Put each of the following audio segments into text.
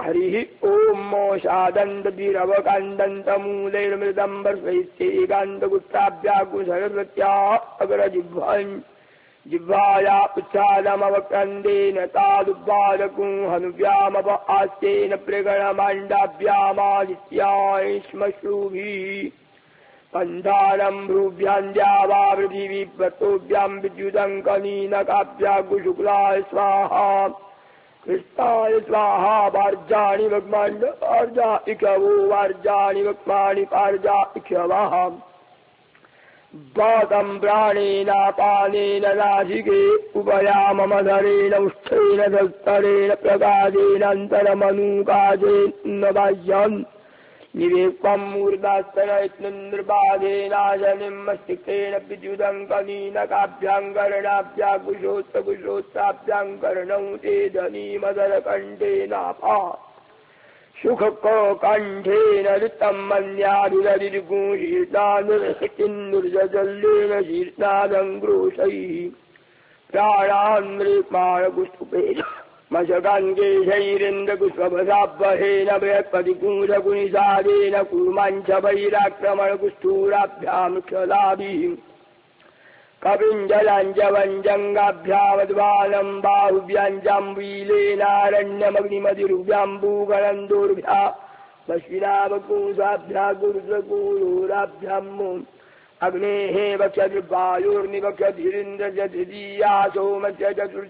हरिः ॐ मोषादन्तबीरवकान्दन्तमूलैर्मृदम्बर्षैस्यैकान्तगुप्ताभ्याकुशरस्वत्या अग्रजिह्वान् जिह्वाया उच्छादमवक्रन्देन तादुपादकुं हनुव्यामप आस्येन प्रगणमाण्डाभ्यामादित्याश्मश्रुभिः पन्थानं भ्रूभ्यान्द्यावा पृथिवीव्रतोभ्यां विद्युदङ्कनीनकाभ्यागुशुक्लाय स्वाहा कृष्णाय स्वाहा वार्जाणि भग्माण्ड वार्जा इक्षवो वार्जाणि भग्माणि पार्जा इक्षवः वातं प्राणेनापानेन नासिके उपयाममधरेण उष्ठेन दस्तरेण प्रगादेनान्तरमनुकादेन बाह्यम् निवेक्वं मूर्धास्तनयत्नन्द्रबाधेनाशनिं मस्तिष्केन विद्युदङ्कनीनकाभ्याङ्करणाभ्याकुशोत्तकुशोत्ताभ्याङ्करणौ ते धनीमदरकण्ठेनापा सुखकण्ठेन ऋतं मन्याभिरदिर्गुशीर्षानुर्जल्लेन शीर्षादङ्ग्रोशैः प्राणान्मृक्माणकुस्तुपेन मशकान्केशैरिन्द्रकुष्वभसाभ्वहेन बृहत्पतिकुंसकुनिषादेन कूर्माञ्च वैराक्रमणकुष्ठूराभ्यामुक्षलाभिः कविञ्जलाञ्जवञ्जङ्गाभ्यामद्वानं बाहुभ्याञ्जाम्बीलेनारण्यमग्निमतिरुभ्याम्बूगणन्दोर्भ्या पश्विनावकुंसाभ्या गुरुद्रगुरूराभ्याम् अग्नेः वक्षद्वायोर्निवक्षधिरिन्द्रस्य तृतीया सोमस्य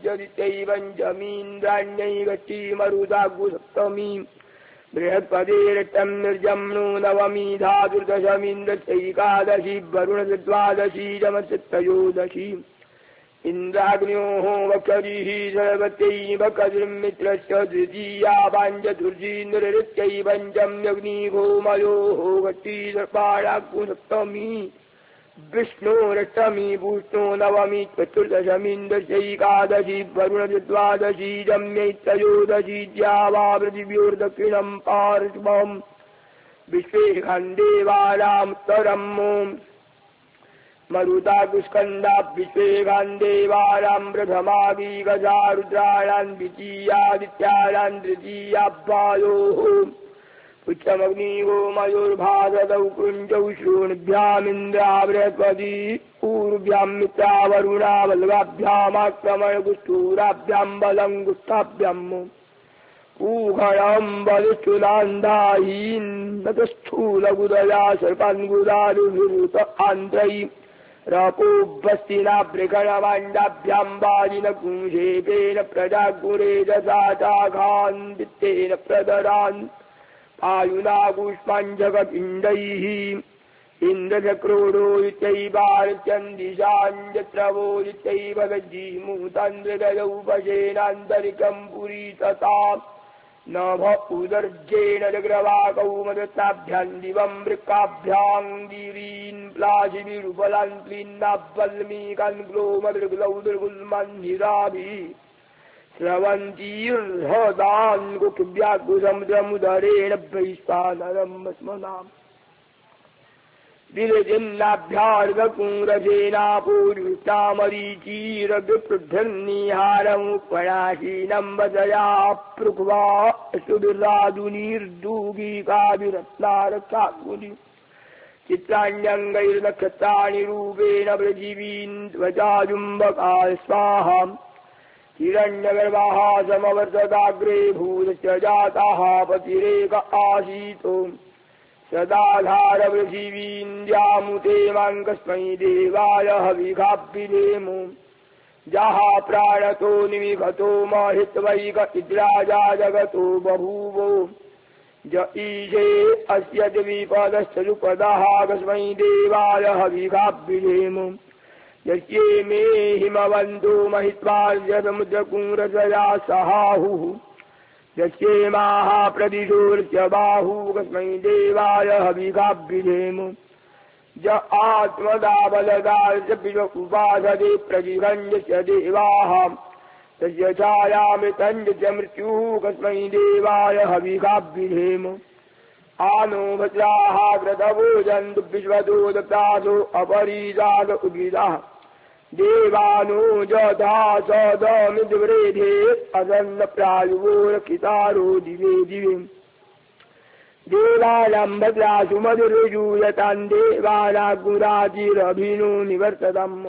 चतुर्चदित्यैवञ्जमीन्द्राण्यैकटीमरुदागुसप्तमी बृहत्पदेरट्टं निर्जम्नो नवमी धातुर्दशमीन्द्रस्यैकादशी वरुणद्वादशी जमसत्रयोदशी इन्द्राग्न्योः वक्षदिः सरस्वत्यै वक्षद्मित्रस्य तृतीया पाञ्चतुर्जीन्द्ररित्यैवञ्जम्यग्निगोमयोः गट्टी सर्पाणागुसप्तमी विष्णोरष्टमी भूष्णो नवमी चतुर्दशमीन्द्रस्यैकादशी वरुणद्वादशी जम्यैत्रयोदशी द्यावा पृथिव्योर्दक्षिणं पार्श्वम् विश्वेखान्देवानामुत्तरम् मरुताकुस्कन्धा विश्वेखान्देवानां प्रथमागी गजा रुद्राणां द्वितीयादित्यानां तृतीयाभ्यायोः उच्चमग्निगोमयोर्भासदौ कुञ्जौ श्रोणिभ्यामिन्द्रा बृहस्पति पूर्व्यां मित्रा वरुणा बल्गाभ्यामाक्रमणगुष्ठूराभ्यां बलं गुष्ठाभ्याम् ऊघणं बलिष्ठुलान्धाहीनतस्थूलगुदया सर्पान्गुदारुभिरुत आन्ध्रै रपोभस्तिनाभ्रिगणमाण्डाभ्यां वाजिनकुंशेपेन प्रजागुरेजसा चाघान् वित्तेन प्रदरान् आयुनागुष्माञ्जगपिण्डैः इन्द्रचक्रोडो इत्यैवार्चन्दिशाञ्जत्रवो इत्यैव गज्जीमूतान्द्रदयौ वशेनान्तरिकं पुरीतता नभ उदर्जेण जग्रवाकौ मदत्ताभ्यां दिवं वृक्काभ्यां दिवीन् प्लाशिभिरुपलान् क्लीन्नावल्मीकान् ग्लोमदृग्लौ दृगुल्मन्निराभिः स्रवन्तीर्हदान् कुक्व्याकुसमुद्रमुदरेण वैश्वानरं स्मनाम् दिलजिन्नाभ्यार्गकुंरसेनापूर्विष्टामरीचीरविपृद्धन्निहारमुपणाशीनं वदया पृक्वा सुबिर्लादुनीर्दूगीकाभिरत्नारक्षाकुनि चित्राण्यङ्गैर्नक्षत्राणि रूपेण पृथिवीन् त्वचाजुम्बका स्वाहा हिरण्यगर्भाः समवर्तदाग्रे भूतस्य जाताः पतिरेक आसीतो सदाधार पृथिवीन्द्यामुते माङ्कस्मै देवाय हविखाभिधेमो जहा प्राणतो निविघतो महित्वैक इद्राजा जगतो बभूवो ज ईशे अस्य द्विपदश्च सुपदः कस्मै देवाय हविखाभिधेमो यस्ये मे हिमवन्तो महित्वार्यसमुद्रकुंरसया सहाहुः यस्येमाः प्रदिशोर्च बाहू कस्मै देवाय हविखाभिधेमो ज आत्मदाबलदार्च विश्व उपासदे प्रजिघञ्जस्य देवाः तस्य छायामृतञ्ज च मृत्युः कस्मै देवाय हविखाभिधेमो आनो भद्राः क्रतवो जन्तु विश्वतो दत्तासो अपरीजात उगिताः देवानो जथा सदमिद्वृधे असन्न प्रायुवो रक्षितारो दिवे दिवे देवानां भद्रासु मधुर्यूयतान् देवानाग्मुराजिरभिनो निवर्ततम्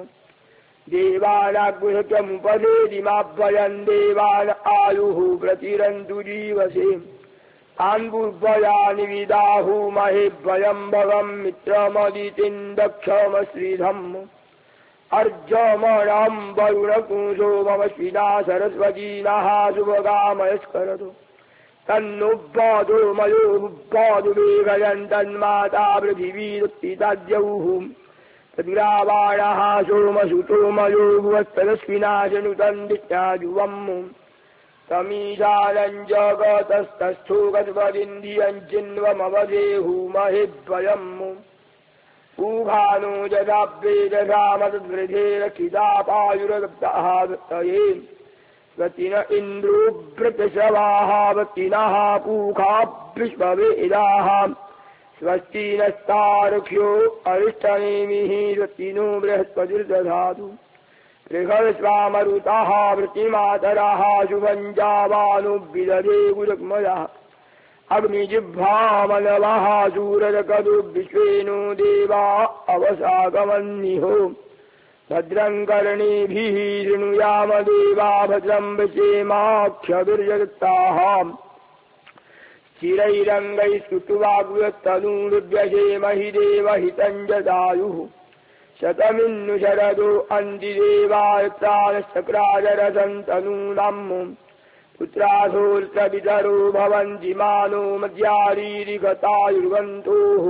देवानाग्मुह्यमुपदेदिमाभ्वयन् देवान आयुः प्रतिरन्तु जीवसे तान् पूर्वयानि विदाहु महेभ्वयम् भवम् मित्रमदितिम् दक्षमश्रीधम् अर्जमणम् वरुणकुंसो मम श्विना सरस्वतीनः शुभगामयस्करतु तन्नुब्बादो मयो बुब्बादु वेगयन् तन्माता पृथिवीरुत्थिताद्यौः तद्ग्रावाणः सोमसुतो मयो भुवत्सरस्विनाशनुतन् दित्याजुवम् तमीशानम् जगतस्तस्थो गत्वदिन्धियम् चिन्वमवदेहु महेद्वयम् ऊघानो जदाभ्येदशामतद्वृधे रक्षितापायुरगब्दः वृत्तये वतिन इन्द्रो वृतशवाः वतिनः पूखाभ्युष्मवेदाः स्वस्ति नस्तारुक्ष्यो अरिष्टनेमिः वतिनो बृहस्पतिर्दधातु ऋषभस्वामरुतः वृत्तिमातरः शुभम् जावानो विदधे गुरुक्मयः अग्निजिह्वामनवः शूररकदु विश्वेनो देवा अवसागमन्निहो भद्रम् कर्णेभिः शृणुयाम देवा भद्रम् वशेमाक्षभिर्जगत्ताः चिरैरङ्गैः स्तुत्वाग्व्यस्तनूर्व्यशेमहि देवहितम् जदायुः शतमिन्नु शरदो अन्तिदेवायत्रानश्चक्राजरसन्तनूनाम् पुत्रासोऽर्त्रपितरो भवन्ति मानो मध्यारीरिगतायुर्वन्तोः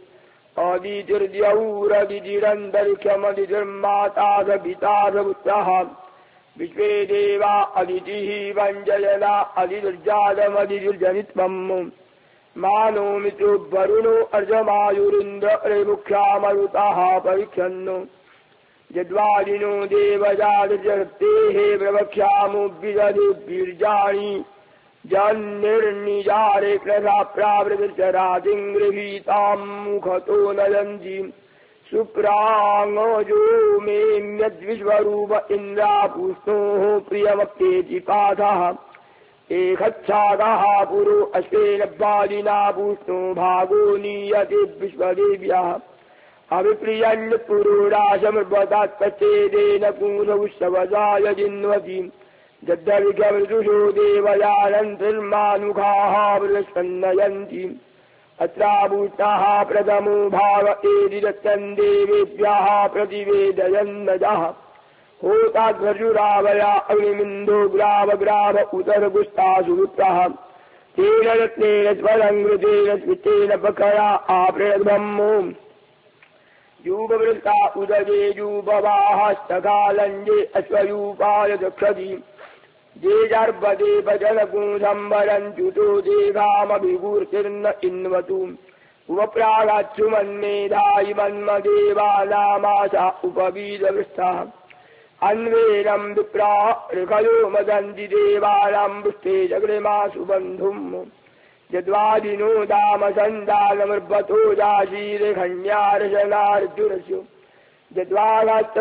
अदितिर्द्यौरदितिरन्तरिक्षमदितिर्माता स पिता स पुत्रः विश्वे देवा अदितिः वञ्जयना अदितिर्जातमदितिर्जनित्वम् मानो मित्रो वरुणो अर्जमायुरिन्द्र ऋमुख्यामरुतः परीक्षन्नो यद्वादिनो देवजातजगत्तेः प्रवक्ष्यामो विदधेभिर्जानि जन्निर्निजारे कृता प्रावृतचरातिम् गृहीताम् मुखतो नयन्ति सुप्राङोजो मेऽन्यद्विश्वरूप इन्द्रापूष्णोः प्रियमप्येति पाठः एकच्छादः पुरो अश्वेन बालिना पूष्णो भागो नीयते विश्वदेव्यः अभिप्रियन् पुरोराशमर्वतात्पचेदेन पुंसवुत्सवजाय जिन्वति जद्धविघमृदुषो देवयानन्तिर्मानुखाः वृषन्नयन्ति अत्राभूताः प्रथमो भाग एदिदत्तम् देवेभ्यः प्रतिवेदयन्नजः होताध्वजुरावया अग्निमिन्दो ग्राव ग्राव उतरगुस्तासु वृत्तः तेन रत्नेन स्वरङ्कृतेन स्मितेन पकया आपृणद्ब्रह्मो यूपवृत्ता उदये यूपवाहस्तकालञ्जे अश्वयूपाय दक्षति जेजार्पदे भजनकुंसम्भरञ्च्युतो देवामभिगूर्तिर्न इन्वतु उपप्रागाच्छुमन्मेधायि मन्मदेवानामाशा उपवीदवृष्टः अन्वेनम् विप्रा ऋषयो मदन्ति देवानाम् पुष्टे जग्निमासु बन्धुम् यद्वादिनो दामसन्दानमर्भतो जाशीर्षण्यार्शनार्जुनस्यो यद्वागाश्च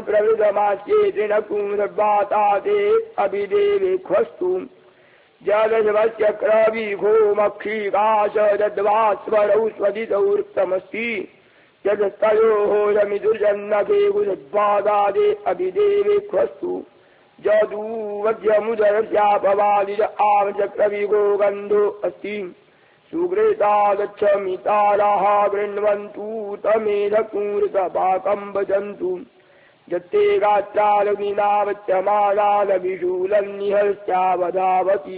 प्रवृतमास्येत्रिणकुंसर्वाता ते अभिदेवेख्वस्तु जलशवस्य क्रवीघो मक्षीकाश दद्वास्वरौ स्वदितौ वृत्तमस्ति यदस्तयोः शमिदुर्जन्नके कुशद्वादादे अभिदेवेख्वस्तु जदूवध्यमुदरस्यापवादिज आवचक्रविगो गन्धो अस्ति सुग्रेता गच्छमिताराः गृह्णवन्तु तमेधकूर्तपाकम् भजन्तु यत्ते गात्रालग्निनावच्यमानालविशूलन्निहस्यावधावति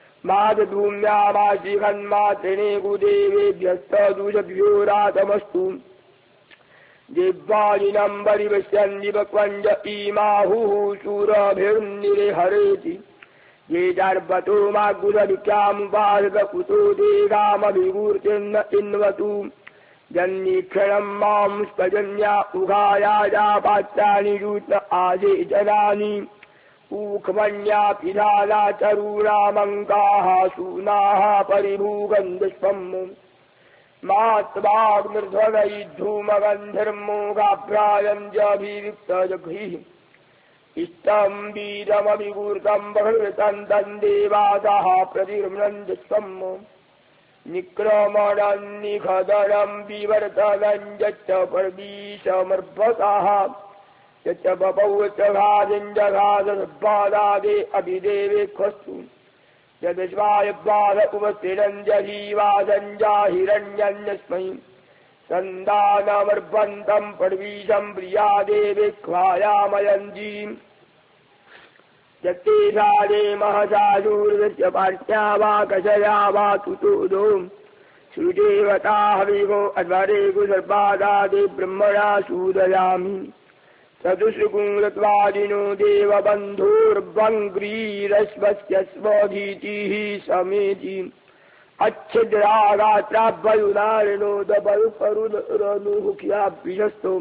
मातभूम्यामाशिखन्मात्रिणे कुदेवेभ्यस्तदुषभ्यो रातमस्तु दिव्यादिनम् परिपश्यन्ति पक्वञ्ज इमाहुः शूरभिर्निर्हरेति ये चार्वतो मागुरभिख्यामुपासकुतो देगामभिगूर्तिर्न इन्वतु जन्नीक्षणम् मां स्पजन्या उघायाजा पात्राणि रूत्न आजे जनानि ऊखमन्या पिधाना चरूणामङ्काः सूनाः परिभूगन् दुष्पम् मात्वाग्निर्ध्वनैद्धूमगन्धिर्मोघाभ्रायम् जभिविक्तजघ्रिः इष्टं वीरमभिगूर्तं बहृतं तं देवासः प्रतिगृह्णन्ति स्वम् निक्रमणं निखदनं विवर्तनं यच्च पर्वीशमर्भतः यच्च बपौ च घादिं जघादसद्बादादे अभिदेवे खस्तु यद्विश्वायबाध उपस्थिरं जहीवासं जाहिरण्यन्यस्मै सन्दानमर्भन्तं पर्वीशं प्रियादेवे ख्वायामयन्तीम् यत्तेषादे महसासूर्यस्य पार्श्या वा कषया वा तुतोदो श्रुदेवता हविवो अध्वरे कुसर्पादादे ब्रह्मणा सूदयामि चतुष्कुङ्गत्वादिनो देवबन्धुर्वङ्ग्रीरश्वस्य स्वधीतिः समेति अच्छिद्रागात्राभ्युदारिणो दबरुपरुदनुहुक्याभ्यस्तो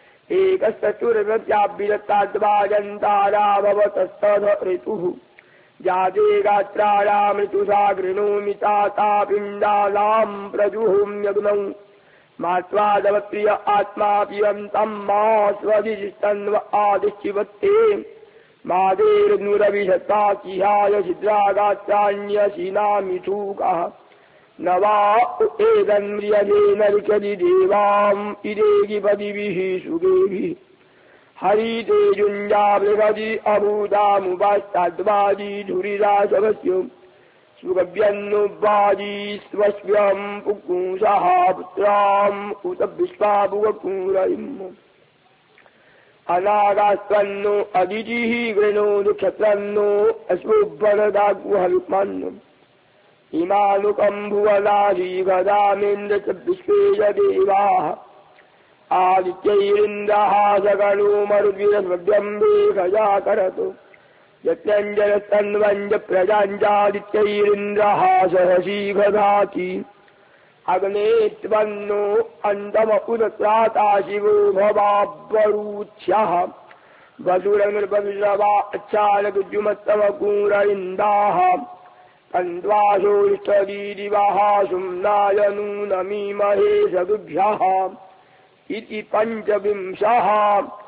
एकस्तुर्व्याभ्यदत्ताद्वाजन्ताराभवतस्तध ऋतुः जाते गात्राणां ऋतुषा गृणोमि तातापिण्डानां प्रजुहुम्यग्नौ मात्वादवप्रिय आत्मा पियन्तं मा स्वधिष्ठन्व आदिश्चिवत्ते मादेर्नुरविशता चिहाय छिद्रागात्राण्यसीनामिथूकः न वा एदन्म्रियजेन लिखति देवाम् इदेगिपदिभिः सुगेभिः हरिते युञ्जावृहति अभूतामुपास्ताद्वाजी धुरिरासवस्यो सुगव्यन्नुवाजी स्वस्व्यम् पुकुंसः पुत्राम् उत विश्वापुकूरयिम् अनागास्त्वन्नो अदितिः गृणोतु क्षत्रन्नो अश्वुभरदाग्वहविमन्नु इमानुकम्भुवनाशी गदामेन्द्र च विश्वेश देवाः आदित्यैरिन्द्रः सकलो मरुद्विरस्वभ्यम्बे खया करतु यत्यञ्जलस्तन्वञ्ज प्रजाञ्जादित्यैरिन्द्रः सहसी गधाति अग्ने त्वन्नो अन्तम उदत्राता शिवो भवाब्बरूच्छ्यः वसुरनिर्भविषवा अच्छालकुजुमत्तमकूर इन्दाः कन्द्वासोष्टदीदिवः सुम्नाय नूनमीमहे सदुभ्यः इति पञ्चविंशः।